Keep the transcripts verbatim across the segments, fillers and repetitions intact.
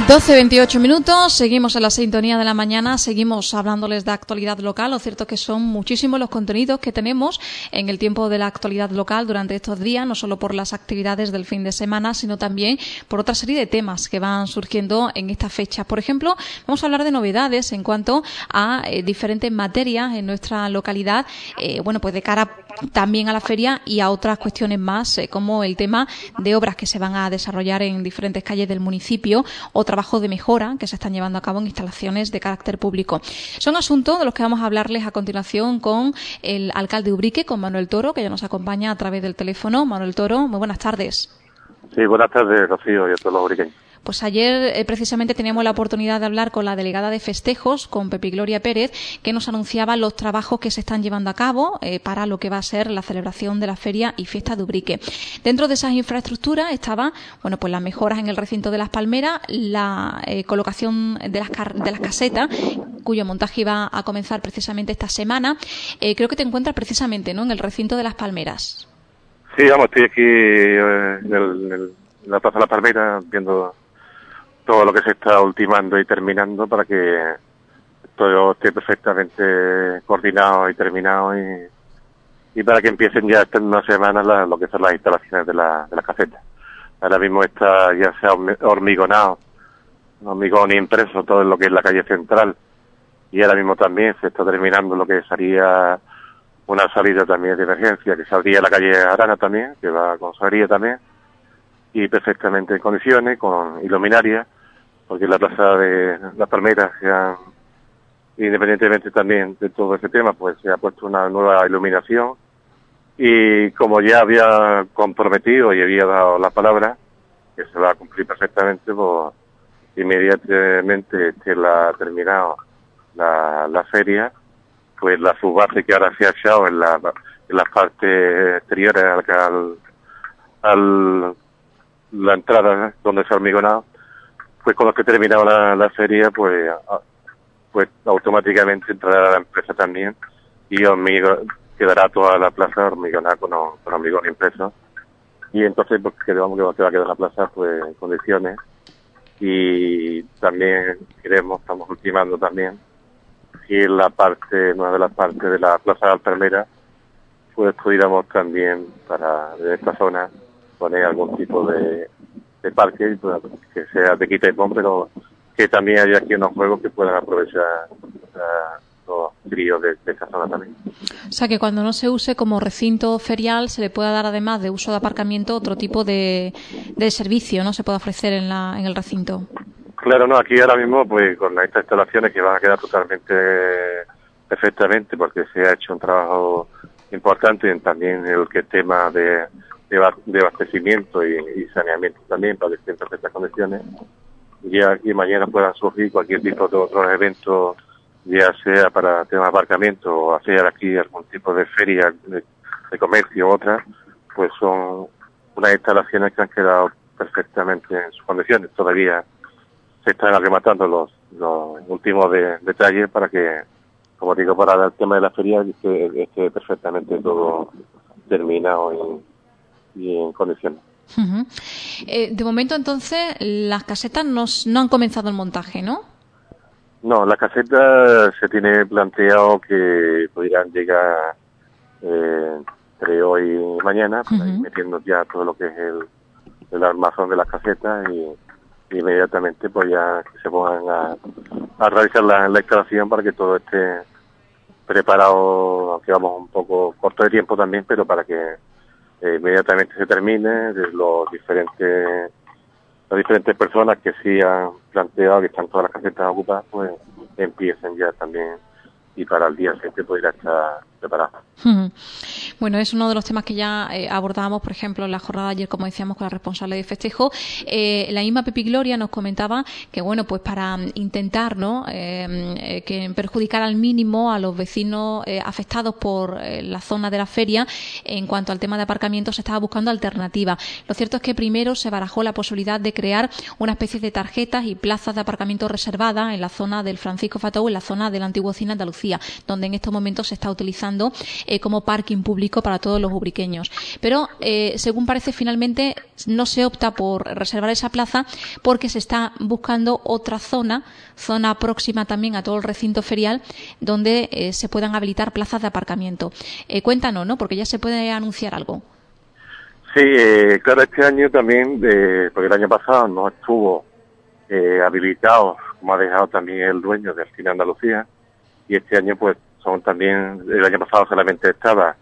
doce veintiocho minutos, seguimos en la sintonía de la mañana, seguimos hablándoles de actualidad local. Lo cierto es que son muchísimos los contenidos que tenemos en el tiempo de la actualidad local durante estos días, no solo por las actividades del fin de semana, sino también por otra serie de temas que van surgiendo en esta fecha. Por ejemplo, vamos a hablar de novedades en cuanto a eh, diferentes materias en nuestra localidad, eh, bueno, pues de cara también a la feria y a otras cuestiones más, eh, como el tema de obras que se van a desarrollar en diferentes calles del municipio o trabajos de mejora que se están llevando a cabo en instalaciones de carácter público. Son asuntos de los que vamos a hablarles a continuación con el alcalde de Ubrique, con Manuel Toro, que ya nos acompaña a través del teléfono. Manuel Toro, muy buenas tardes. Sí, buenas tardes, Rocío, y a todos los ubriqueños. Pues ayer eh, precisamente teníamos la oportunidad de hablar con la delegada de festejos, con Pepi Gloria Pérez, que nos anunciaba los trabajos que se están llevando a cabo eh, para lo que va a ser la celebración de la feria y fiesta de Ubrique. Dentro de esas infraestructuras estaba, bueno, pues las mejoras en el recinto de las palmeras, la eh, colocación de las, car- de las casetas, cuyo montaje iba a comenzar precisamente esta semana. Eh, creo que te encuentras precisamente, ¿no?, en el recinto de las palmeras. Sí, vamos, estoy aquí eh, en, el, en la Plaza de las Palmeras viendo todo lo que se está ultimando y terminando para que todo esté perfectamente coordinado y terminado y, y para que empiecen ya esta una semana la, lo que son las instalaciones de, la, de las casetas. Ahora mismo está ya se ha hormigonado, hormigón impreso todo en lo que es la calle central, y ahora mismo también se está terminando lo que sería una salida también de emergencia, que saldría a la calle Arana también, que va con salida también, y perfectamente en condiciones, con iluminaria, porque en la Plaza de las Palmeras se han, independientemente también de todo ese tema, pues se ha puesto una nueva iluminación, y como ya había comprometido y había dado la palabra, que se va a cumplir perfectamente, pues inmediatamente esté la terminado la, la feria, pues la subbase que ahora se ha echado en, la, en las partes exteriores al, al, al la entrada donde se ha hormigonado, pues con los que ha terminado la, la feria, pues pues automáticamente entrará la empresa también y hormigo, quedará toda la plaza hormigonada con, con hormigón impreso, y entonces pues quedamos que va a quedar la plaza pues en condiciones. Y también queremos, estamos ultimando también si en la parte, una de las partes de la Plaza de la Palmera, pues pudiéramos también para de esta zona poner algún tipo de, de parque, pues, que sea de quita y pon, pero que también haya aquí unos juegos que puedan aprovechar uh, los críos de, de esta zona también. O sea, que cuando no se use como recinto ferial se le pueda dar, además de uso de aparcamiento, otro tipo de, de servicio, ¿no?, se puede ofrecer en, la, en el recinto. Claro, no, aquí ahora mismo, pues con estas instalaciones que van a quedar totalmente perfectamente, porque se ha hecho un trabajo importante en también el que tema de, de, de abastecimiento y, y saneamiento también, para que estén en perfectas condiciones. Ya aquí mañana puedan surgir cualquier tipo de otros eventos, ya sea para temas de aparcamiento o hacer aquí algún tipo de feria de, de comercio u otras, pues son unas instalaciones que han quedado perfectamente en sus condiciones. Todavía se están rematando los, los últimos de, detalles para que, como digo, para el tema de la feria esté, esté perfectamente todo terminado y, y en condiciones. Uh-huh. Eh, de momento, entonces, las casetas no, no han comenzado el montaje, ¿no? No, las casetas se tiene planteado que podrían llegar eh, entre hoy y mañana, para uh-huh. ir metiendo ya todo lo que es el, el armazón de las casetas y inmediatamente pues ya que se pongan a, a realizar la, la instalación para que todo esté preparado, aunque vamos un poco corto de tiempo también, pero para que eh, inmediatamente se termine, de los diferentes las diferentes personas que sí han planteado que están todas las casetas ocupadas, pues empiecen ya también y para el día siguiente podrá estar preparado. Uh-huh. Bueno, es uno de los temas que ya eh, abordábamos, por ejemplo, en la jornada de ayer, como decíamos, con la responsable de festejo. Eh, la misma Pepi Gloria nos comentaba que, bueno, pues para intentar, ¿no?, eh, eh, que perjudicar al mínimo a los vecinos eh, afectados por eh, la zona de la feria, en cuanto al tema de aparcamiento, se estaba buscando alternativas. Lo cierto es que primero se barajó la posibilidad de crear una especie de tarjetas y plazas de aparcamiento reservadas en la zona del Francisco Fatou, en la zona del antiguo Cine Andalucía, donde en estos momentos se está utilizando utilizando eh, como parking público para todos los ubriqueños. Pero, eh, según parece, finalmente no se opta por reservar esa plaza porque se está buscando otra zona, zona próxima también a todo el recinto ferial, donde eh, se puedan habilitar plazas de aparcamiento. Eh, cuéntanos, ¿no? Porque ya se puede anunciar algo. Sí, eh, claro, este año también, eh, porque el año pasado no estuvo eh, habilitado, como ha dejado también el dueño del Cine Andalucía, y este año pues son también, el año pasado solamente estaba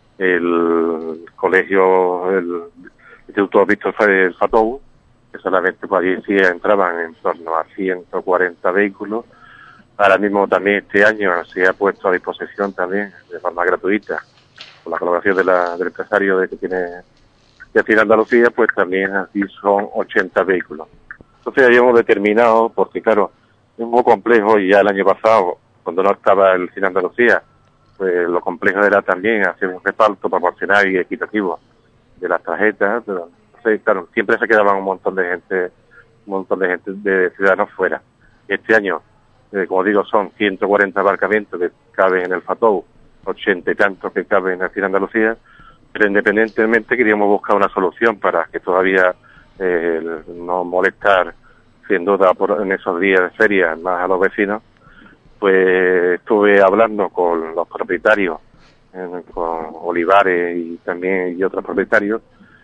el colegio, el Instituto Víctor Fatou, que solamente pues allí sí entraban en torno a ciento cuarenta vehículos. Ahora mismo también este año se ha puesto a disposición también de forma gratuita, con la colaboración de la, del empresario de que tiene de Cine Andalucía, pues también aquí son ochenta vehículos. Entonces habíamos determinado, porque claro, es un poco complejo, y ya el año pasado, cuando no estaba el Cine Andalucía, pues lo complejo era también hacer un reparto proporcional y equitativo de las tarjetas. Pero, entonces, claro, siempre se quedaban un montón de gente, un montón de gente, de ciudadanos fuera. Este año, eh, como digo, son ciento cuarenta aparcamientos que caben en el Fatou, ochenta y tantos que caben en el Cine Andalucía, pero independientemente queríamos buscar una solución para que todavía eh, no molestar, sin duda, por, en esos días de feria más a los vecinos. Pues estuve hablando con los propietarios, eh, con Olivares y también y otros propietarios,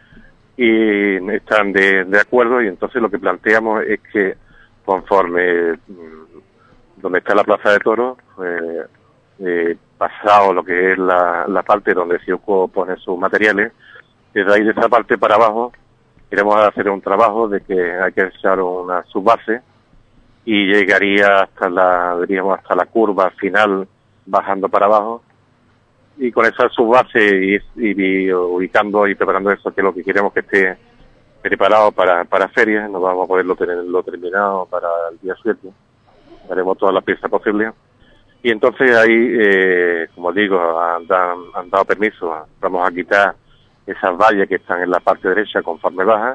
y están de, de acuerdo, y entonces lo que planteamos es que conforme mmm, donde está la Plaza de Toros, pues, eh, pasado lo que es la, la parte donde Siuco pone sus materiales, desde ahí de esa parte para abajo queremos hacer un trabajo de que hay que echar una subbase y llegaría hasta la, diríamos, hasta la curva final bajando para abajo, y con esa subbase y, y ubicando y preparando eso, que es lo que queremos que esté preparado para, para ferias. Nos vamos a poderlo tenerlo terminado para el día siete, haremos todas las piezas posibles. Y entonces ahí, eh, como digo, han, han dado permiso, vamos a quitar esas vallas que están en la parte derecha conforme baja,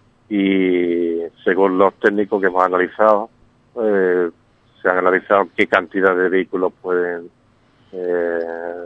y según los técnicos que hemos analizado, eh, se han analizado qué cantidad de vehículos pueden eh,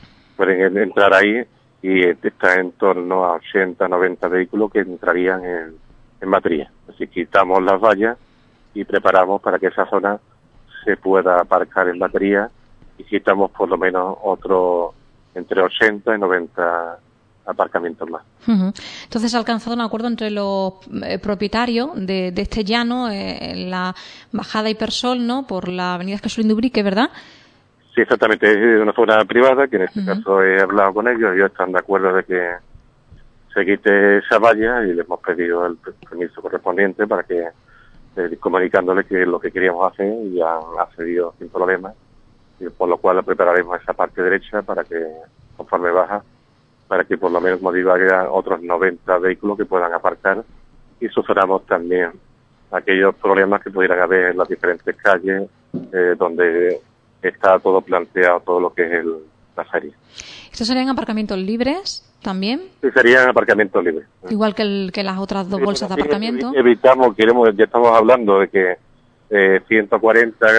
pueden entrar ahí, y está en torno a ochenta, noventa vehículos que entrarían en, en batería. Así que quitamos las vallas y preparamos para que esa zona se pueda aparcar en batería, y quitamos por lo menos otro entre ochenta y noventa aparcamientos más. Uh-huh. Entonces se ha alcanzado un acuerdo entre los eh, propietarios de, de este llano, eh, en la bajada Hipersol, ¿no?, por la avenida Jesús Indubrique, ¿verdad? Sí, exactamente, es una zona privada, que en este uh-huh. caso he hablado con ellos, ellos están de acuerdo de que se quite esa valla, y les hemos pedido el permiso correspondiente para que, eh, comunicándole que es lo que queríamos hacer, y han accedido sin problema, y por lo cual prepararemos esa parte derecha para que, conforme baja, para que por lo menos, como digo, haya otros noventa vehículos que puedan aparcar, y suframos también aquellos problemas que pudieran haber en las diferentes calles eh, donde está todo planteado, todo lo que es el, la feria. ¿Estos serían aparcamientos libres también? Sí, serían aparcamientos libres. Igual que, el, que las otras dos sí, bolsas de aparcamiento. Evitamos, queremos, ya estamos hablando de que eh, ciento cuarenta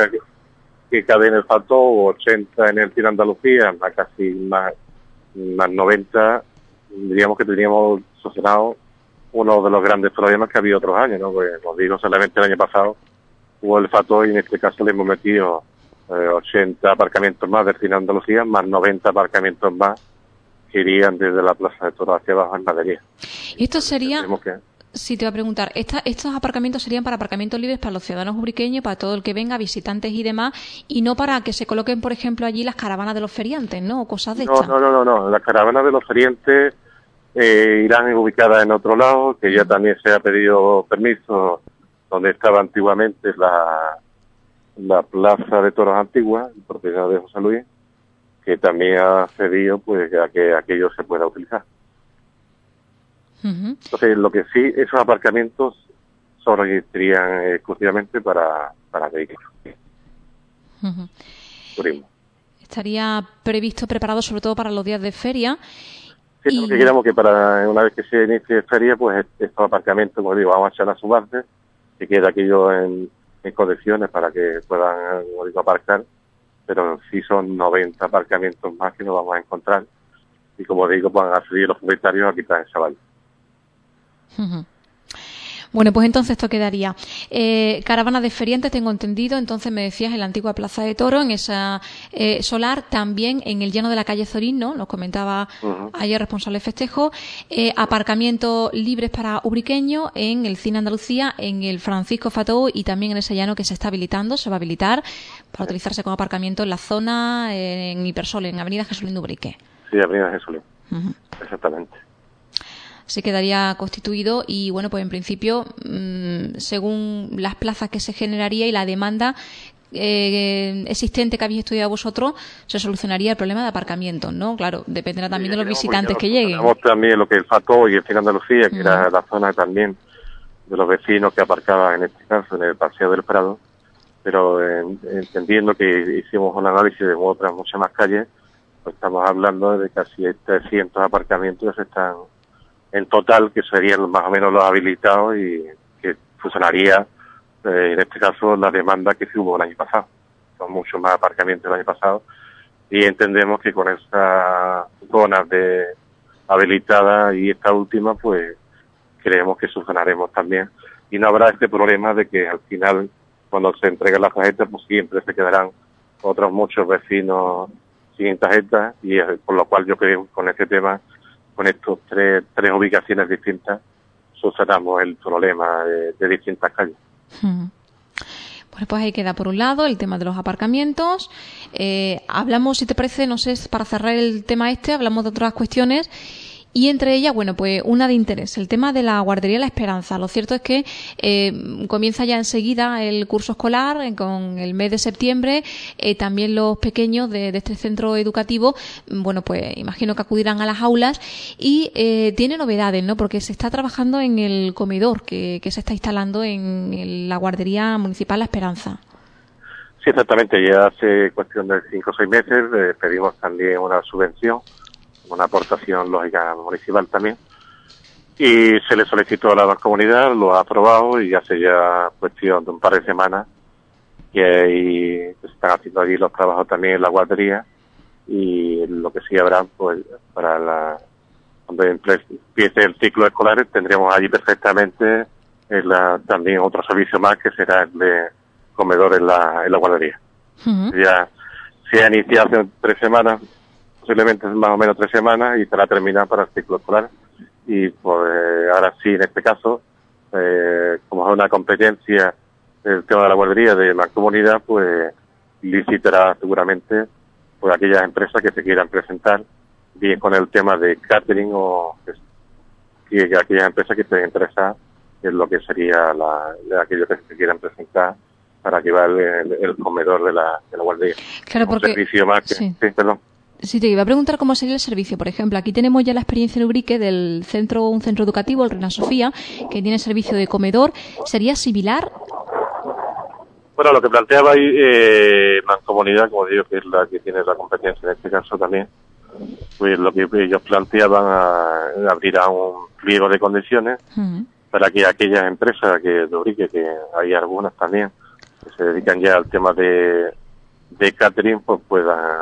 que caben en el Fatou, ochenta en el Cine Andalucía, más casi más, más noventa, diríamos que teníamos solucionado uno de los grandes problemas que había otros años, ¿no? Pues, como digo, solamente el año pasado hubo el Fatou, y en este caso le hemos metido eh, ochenta aparcamientos más del Cine Andalucía, más noventa aparcamientos más que irían desde la Plaza de Toros hacia abajo en Madería. ¿Y esto sería...? Que... Sí, te voy a preguntar, esta, estos aparcamientos serían para aparcamientos libres para los ciudadanos ubriqueños, para todo el que venga, visitantes y demás, y no para que se coloquen, por ejemplo, allí las caravanas de los feriantes, ¿no? O cosas de no, estas. No, no, no, no, las caravanas de los feriantes eh, irán ubicadas en otro lado, que ya también se ha pedido permiso, donde estaba antiguamente la, la Plaza de Toros Antigua, propiedad de José Luis, que también ha cedido pues a que aquello se pueda utilizar. Uh-huh. Entonces, lo que sí, esos aparcamientos solo existirían exclusivamente para, para vehículos. Uh-huh. Turismo. Estaría previsto, preparado sobre todo para los días de feria. Sí, y... porque queremos que para una vez que se inicie feria, pues estos aparcamientos, como digo, vamos a echar a su base, que quede aquello en, en condiciones para que puedan, como digo, aparcar, pero sí son noventa aparcamientos más que nos vamos a encontrar, y como digo, van a acceder los propietarios a quitar esa valla. Uh-huh. Bueno, pues entonces esto quedaría. Eh, caravana de feriantes, tengo entendido, entonces me decías en la antigua Plaza de Toro, en esa eh, solar, también en el llano de la calle Zorín, ¿no? Nos comentaba uh-huh. ayer responsable de festejo, eh, aparcamientos libres para ubriqueños en el Cine Andalucía, en el Francisco Fatou y también en ese llano que se está habilitando, se va a habilitar para utilizarse como aparcamiento en la zona, eh, en Hipersol, en Avenida Jesulín de Ubrique. Sí, Avenida Jesulín, uh-huh. exactamente. Se quedaría constituido y, bueno, pues en principio, mmm, según las plazas que se generaría y la demanda eh, existente que habéis estudiado vosotros, se solucionaría el problema de aparcamientos, ¿no? Claro, dependerá también sí, de los visitantes que lleguen. Tenemos también lo que es el Fatou y el Cine Andalucía, que mm. era la zona también de los vecinos que aparcaban, en este caso, en el Paseo del Prado, pero eh, entendiendo que hicimos un análisis de otras muchas más calles, pues estamos hablando de casi trescientos aparcamientos que se están en total, que serían más o menos los habilitados y que funcionaría, eh, en este caso, la demanda que se hubo el año pasado. Son muchos más aparcamientos el año pasado y entendemos que con esas zonas de habilitadas y esta última, pues creemos que solucionaremos también y no habrá este problema de que al final, cuando se entreguen las tarjetas, pues siempre se quedarán otros muchos vecinos sin tarjetas y eh, por lo cual yo creo que con este tema, con estos tres, tres ubicaciones distintas, solucionamos el problema de, de distintas calles. Hmm. Bueno, pues ahí queda por un lado el tema de los aparcamientos. Eh, hablamos, si te parece, no sé, para cerrar el tema este, hablamos de otras cuestiones. Y entre ellas, bueno, pues una de interés, el tema de la guardería La Esperanza. Lo cierto es que eh, comienza ya enseguida el curso escolar, eh, con el mes de septiembre. Eh, también los pequeños de, de este centro educativo, bueno, pues imagino que acudirán a las aulas y eh, tiene novedades, ¿no? Porque se está trabajando en el comedor que, que se está instalando en, en la guardería municipal La Esperanza. Sí, exactamente. Ya hace cuestión de cinco o seis meses eh, pedimos también una subvención, una aportación lógica municipal también, y se le solicitó a la comunidad, lo ha aprobado y hace ya cuestión de un par de semanas que ahí se están haciendo allí los trabajos también en la guardería y lo que sí habrá, pues para la cuando empiece el ciclo escolar tendremos allí perfectamente en la, también otro servicio más que será el de comedor en la, en la guardería. Uh-huh. Ya se ha iniciado hace tres semanas, posiblemente más o menos tres semanas y estará terminada para el ciclo escolar. Y pues ahora sí, en este caso, eh, como es una competencia el tema de la guardería de la comunidad, pues licitará seguramente pues aquellas empresas que se quieran presentar, bien con el tema de catering o y aquellas empresas que estén interesadas en lo que sería la, de aquellos que se quieran presentar para llevar el, el comedor de la, de la guardería. Claro, porque... Un servicio más que... Sí. Sí, perdón. Sí, te iba a preguntar cómo sería el servicio. Por ejemplo, aquí tenemos ya la experiencia en Ubrique del centro, un centro educativo, el Reina Sofía, que tiene servicio de comedor. ¿Sería similar? Bueno, lo que planteaba ahí eh, Mancomunidad, como digo, que es la que tiene la competencia en este caso también, pues lo que ellos planteaban a, abrir a un pliego de condiciones uh-huh. para que aquellas empresas que de Ubrique, que hay algunas también, que se dedican ya al tema de, de catering, pues puedan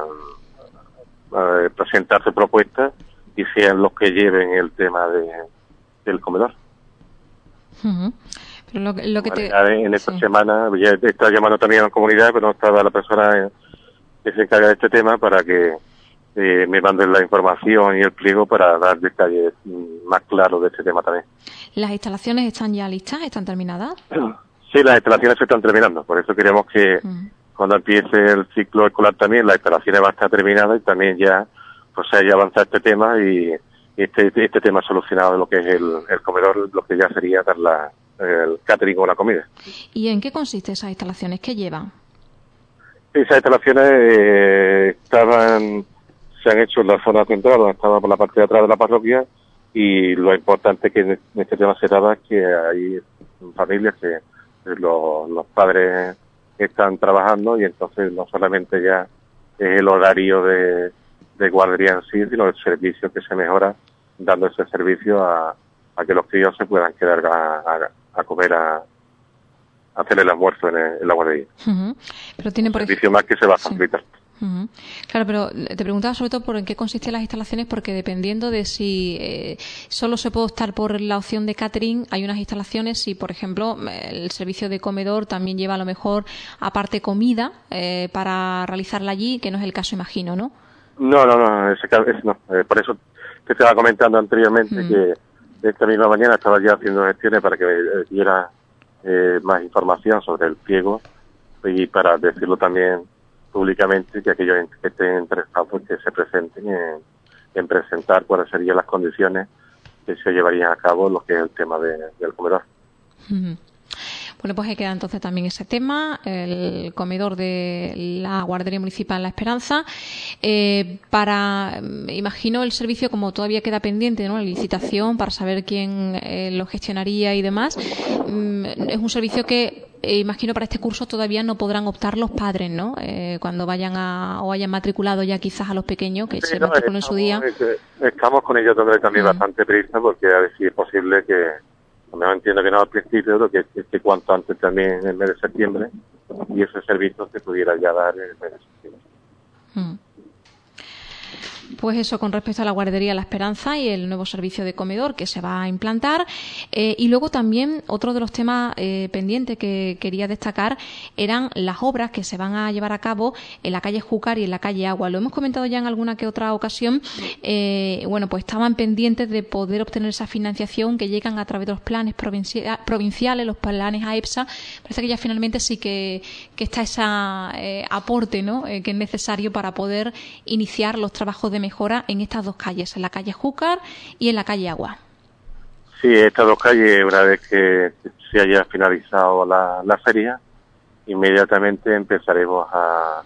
eh, presentarse propuestas y sean los que lleven el tema de del comedor. Uh-huh. Pero lo, lo que te... En esta sí. semana, ya está llamando también a la comunidad, pero no estaba la persona que se encarga de este tema para que eh, me manden la información y el pliego para dar detalles más claros de este tema también. ¿Las instalaciones están ya listas? ¿Están terminadas? Sí, las instalaciones se están terminando, por eso queremos que uh-huh. cuando empiece el ciclo escolar también las instalaciones van a estar terminadas y también ya pues se haya avanzado este tema y este este tema solucionado de lo que es el, el comedor, lo que ya sería dar la, el catering o la comida. ¿Y en qué consiste esas instalaciones? ¿Qué llevan? Esas instalaciones eh, estaban se han hecho en la zona central, donde estaba por la parte de atrás de la parroquia, y lo importante que en este tema se daba es que hay familias que los, los padres están trabajando y entonces no solamente ya es el horario de, de guardería en sí, sino el servicio que se mejora dando ese servicio a, a que los críos se puedan quedar a, a, a comer a, hacer el almuerzo en, el, en la guardería. Uh-huh. Pero tiene por servicio más que se va a facilitar. Sí. Uh-huh. Claro, pero te preguntaba sobre todo por en qué consistían las instalaciones, porque dependiendo de si eh, solo se puede optar por la opción de catering, hay unas instalaciones, si por ejemplo el servicio de comedor también lleva a lo mejor aparte comida eh, para realizarla allí, que no es el caso, imagino, ¿no? No, no, no, ese, ese no. Eh, por eso te estaba comentando anteriormente uh-huh. que esta misma mañana estaba ya haciendo gestiones para que eh, diera eh, más información sobre el pliego y para decirlo también públicamente, que aquellos que estén interesados pues, que se presenten en, en presentar cuáles serían las condiciones que se llevarían a cabo lo que es el tema de, del comedor. Uh-huh. Bueno, pues ahí queda entonces también ese tema, el comedor de la Guardería Municipal La Esperanza. Eh, para, imagino, el servicio, como todavía queda pendiente, ¿no?, la licitación para saber quién eh, lo gestionaría y demás, mm, es un servicio que eh, imagino para este curso todavía no podrán optar los padres, ¿no? Eh, cuando vayan a, o hayan matriculado ya quizás a los pequeños, que sí, se no, matriculan en su día. Estamos con ellos también mm. bastante prisa, porque a ver si es posible que, no entiendo que no al principio, lo que es que cuanto antes también en el mes de septiembre, y ese servicio se pudiera ya dar en el mes de septiembre. Mm. Pues eso con respecto a la guardería La Esperanza y el nuevo servicio de comedor que se va a implantar. Eh, y luego también otro de los temas eh, pendientes que quería destacar eran las obras que se van a llevar a cabo en la calle Júcar y en la calle Agua. Lo hemos comentado ya en alguna que otra ocasión. Eh, bueno, pues estaban pendientes de poder obtener esa financiación que llegan a través de los planes provincia- provinciales, los planes A E P S A. Parece que ya finalmente sí que, que está ese eh, aporte, ¿no?, eh, que es necesario para poder iniciar los trabajos de mejora en estas dos calles, en la calle Júcar y en la calle Agua. Sí, estas dos calles, una vez que se haya finalizado la, la feria, inmediatamente empezaremos a,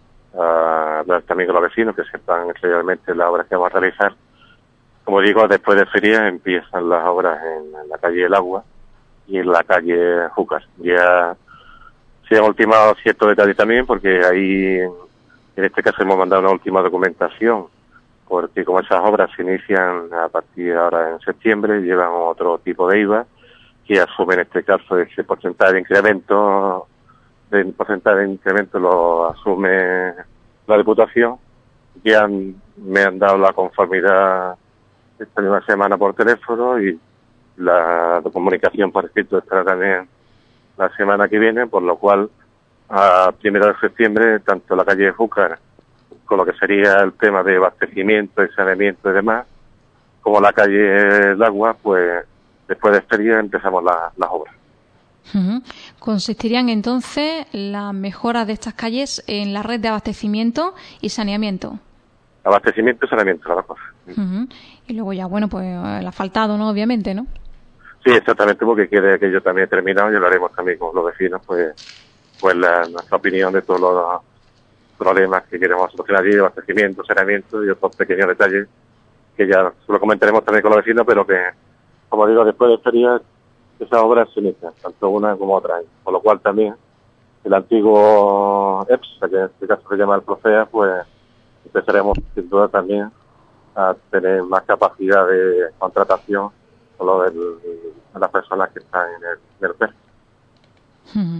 a hablar también con los vecinos que sepan realmente las obras que vamos a realizar. Como digo, después de feria empiezan las obras en, en la calle El Agua y en la calle Júcar. Ya se han ultimado ciertos detalles también, porque ahí en este caso hemos mandado una última documentación, porque como esas obras se inician a partir de ahora en septiembre, llevan otro tipo de I V A, que asume en este caso ese porcentaje de incremento, el porcentaje de incremento lo asume la Diputación. Ya han, me han dado la conformidad esta misma semana por teléfono, y la comunicación por escrito estará también la semana que viene, por lo cual a primero de septiembre, tanto la calle de Júcar, con lo que sería el tema de abastecimiento y saneamiento y demás, como la calle El Agua, pues después de este día empezamos la, las obras. Uh-huh. ¿Consistirían entonces las mejoras de estas calles en la red de abastecimiento y saneamiento? Abastecimiento y saneamiento, las dos cosas. Uh-huh. Y luego ya, bueno, pues el asfaltado, ¿no?, obviamente, ¿no? Sí, exactamente, porque quiere que yo también he terminado, y lo haremos también con los vecinos, pues, pues la, nuestra opinión de todos los problemas que queremos solucionar allí, abastecimiento, saneamiento y otros pequeños detalles que ya lo comentaremos también con los vecinos, pero que, como digo, después de feria esas obras se inician, tanto una como otra. Por lo cual también el antiguo E P S A, que en este caso se llama el Profea, pues empezaremos sin duda también a tener más capacidad de contratación con lo del, de las personas que están en el, en el P E R. Uh-huh.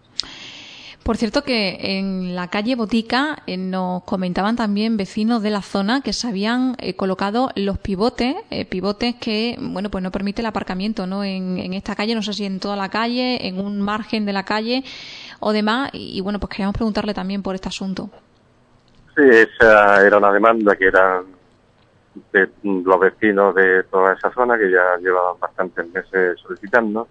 Por cierto que en la calle Botica eh, nos comentaban también vecinos de la zona que se habían eh, colocado los pivotes, eh, pivotes que, bueno, pues no permite el aparcamiento, ¿no?, en, en esta calle, no sé si en toda la calle, en un margen de la calle o demás, y, y bueno, pues queríamos preguntarle también por este asunto. Sí, esa era una demanda que eran de los vecinos de toda esa zona, que ya llevaban bastantes meses solicitando,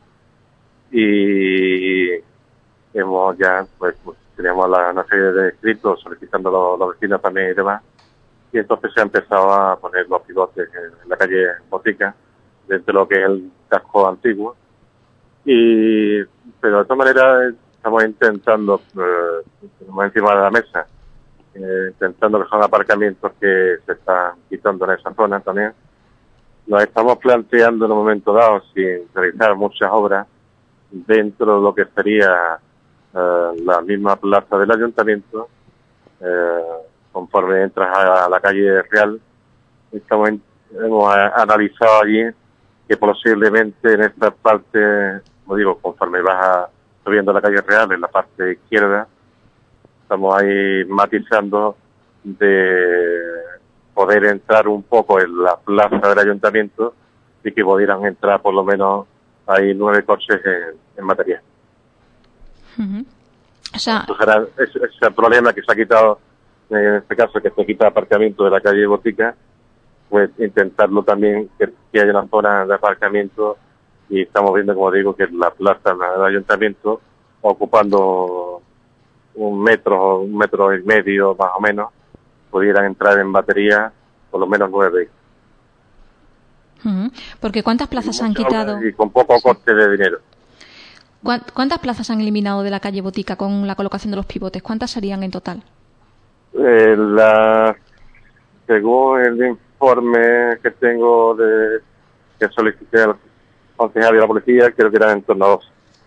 y hemos ya, pues, teníamos la, una serie de escritos solicitando los, los vecinos también y demás, y entonces se ha empezado a poner los pivotes en, en la calle Botica, dentro de lo que es el casco antiguo, y pero de todas maneras estamos intentando, eh, encima de la mesa, eh, intentando que son aparcamientos que se están quitando en esa zona también. Nos estamos planteando en un momento dado, sin realizar muchas obras, dentro de lo que sería Uh, la misma plaza del ayuntamiento, uh, conforme entras a la calle Real, estamos en, hemos a, analizado allí que posiblemente en esta parte, como digo, conforme vas a, subiendo la calle Real en la parte izquierda. Estamos ahí matizando de poder entrar un poco en la plaza del ayuntamiento y que pudieran entrar por lo menos hay nueve coches en, en material. Uh-huh. O sea, Entonces era ese, ese problema que se ha quitado, en este caso que se quita aparcamiento de la calle Botica, pues intentarlo también que, que haya una zona de aparcamiento, y estamos viendo, como digo, que la plaza del ayuntamiento, ocupando un metro, un metro y medio más o menos, pudieran entrar en batería por lo menos nueve. Uh-huh. Porque ¿cuántas plazas han quitado? Y con poco coste de dinero. ¿Cuántas plazas han eliminado de la calle Botica con la colocación de los pivotes? ¿Cuántas serían en total? Eh, la, según el informe que tengo de que solicité al concejal de la policía, creo que eran en torno a dos.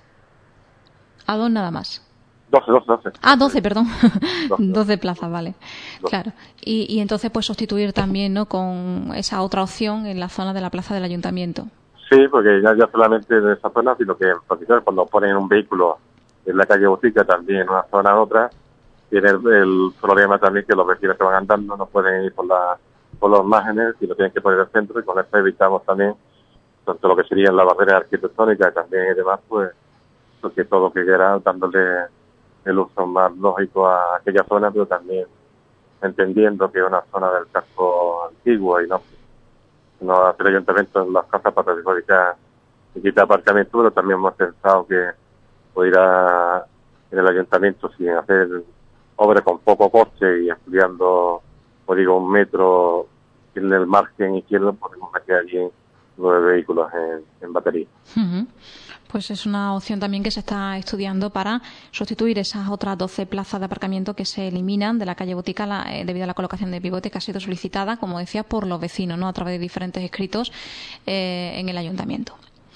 ¿A dos nada más? doce, doce, doce. Ah, doce, perdón. doce, doce plazas, vale. doce. Claro. Y, y entonces, pues sustituir también, ¿no?, con esa otra opción en la zona de la plaza del ayuntamiento. Sí, porque ya, ya solamente en esa zona, sino que cuando ponen un vehículo en la calle Botica, también en una zona u otra, tiene el, el problema también que los vecinos que van andando no pueden ir por, la, por los márgenes y lo tienen que poner al centro, y con eso evitamos también tanto lo que serían las barreras arquitectónicas también y demás, pues, porque todo que quiera dándole el uso más lógico a aquella zona, pero también entendiendo que es una zona del casco antiguo y no no hacer ayuntamiento en las casas para perjudicar y quitar aparcamiento, pero también hemos pensado que pudiera en el ayuntamiento, sin hacer obras con poco coste y ampliando, pues digo, un metro en el margen izquierdo, podemos meter allí nueve vehículos en, en batería. Uh-huh. Pues es una opción también que se está estudiando para sustituir esas otras doce plazas de aparcamiento que se eliminan de la calle Botica la, eh, debido a la colocación de pivote que ha sido solicitada, como decía, por los vecinos, ¿no?, a través de diferentes escritos eh, en el ayuntamiento.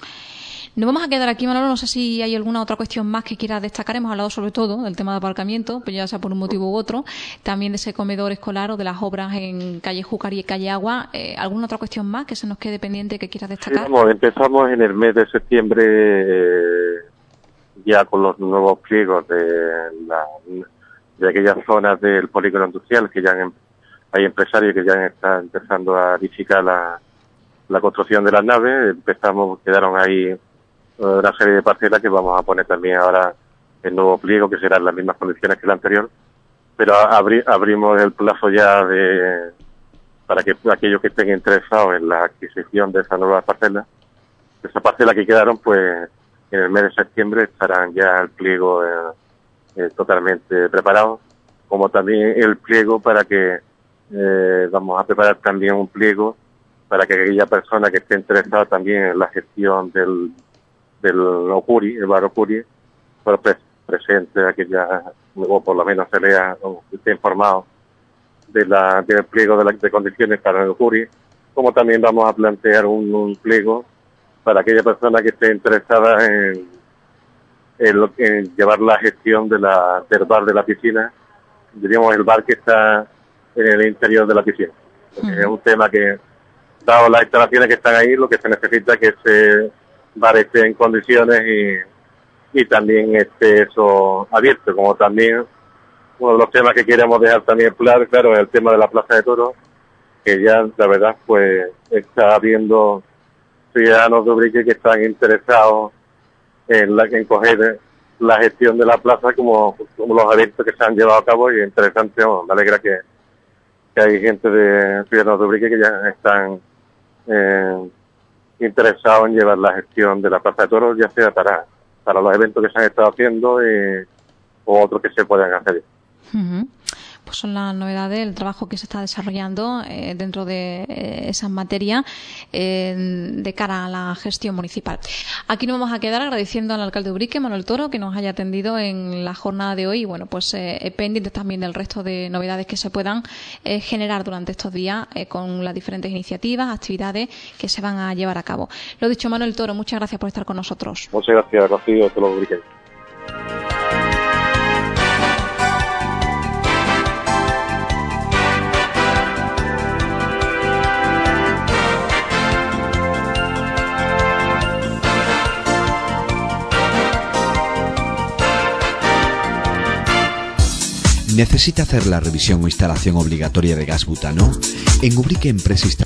Nos vamos a quedar aquí, Manolo. No sé si hay alguna otra cuestión más que quiera destacar. Hemos hablado sobre todo del tema de aparcamiento, pues ya sea por un motivo u otro, también de ese comedor escolar o de las obras en calle Júcar y calle Agua. Eh, ¿Alguna otra cuestión más que se nos quede pendiente que quieras destacar? Sí, vamos, empezamos en el mes de septiembre eh, ya con los nuevos pliegos de, la, de aquellas zonas del polígono industrial, que ya han, hay empresarios que ya están empezando a edificar la, la construcción de las naves. Empezamos, quedaron ahí una serie de parcelas que vamos a poner también ahora el nuevo pliego, que serán las mismas condiciones que el anterior, pero abri, abrimos el plazo ya de para que aquellos que estén interesados en la adquisición de esas nuevas parcelas, esas parcelas que quedaron, pues en el mes de septiembre estarán ya el pliego eh, eh, totalmente preparado, como también el pliego para que eh, vamos a preparar también un pliego para que aquella persona que esté interesada también en la gestión del del Ocuri, el bar Ocuri, pues pre presente aquella, o por lo menos se lea o esté informado de la, del pliego de, la, de condiciones para el Ocuri, como también vamos a plantear un, un pliego para aquella persona que esté interesada en, en, lo, en llevar la gestión de la, del bar de la piscina, diríamos el bar que está en el interior de la piscina. Uh-huh. Es un tema que, dado las instalaciones que están ahí, lo que se necesita es que se bar esté en condiciones y, y también esté eso abierto, como también uno de los temas que queremos dejar también claro, claro, es el tema de la Plaza de Toros, que ya la verdad pues está habiendo ciudadanos de Ubrique que están interesados en, la, en coger la gestión de la plaza como, como los eventos que se han llevado a cabo, y es interesante, bueno, me alegra que, que hay gente de ciudadanos de Ubrique que ya están eh, interesado en llevar la gestión de la Plaza de Toros, ya sea para, para los eventos que se han estado haciendo eh, o otros que se puedan hacer. Uh-huh. Pues son las novedades, el trabajo que se está desarrollando eh, dentro de eh, esas materias eh, de cara a la gestión municipal. Aquí nos vamos a quedar agradeciendo al alcalde de Ubrique, Manuel Toro, que nos haya atendido en la jornada de hoy, y bueno, pues eh, pendientes también del resto de novedades que se puedan eh, generar durante estos días eh, con las diferentes iniciativas, actividades que se van a llevar a cabo. Lo dicho, Manuel Toro, muchas gracias por estar con nosotros. Muchas gracias, Rocío, a todos los ubriqueños. ¿Necesita hacer la revisión o instalación obligatoria de gas butano? En Ubrique Empresa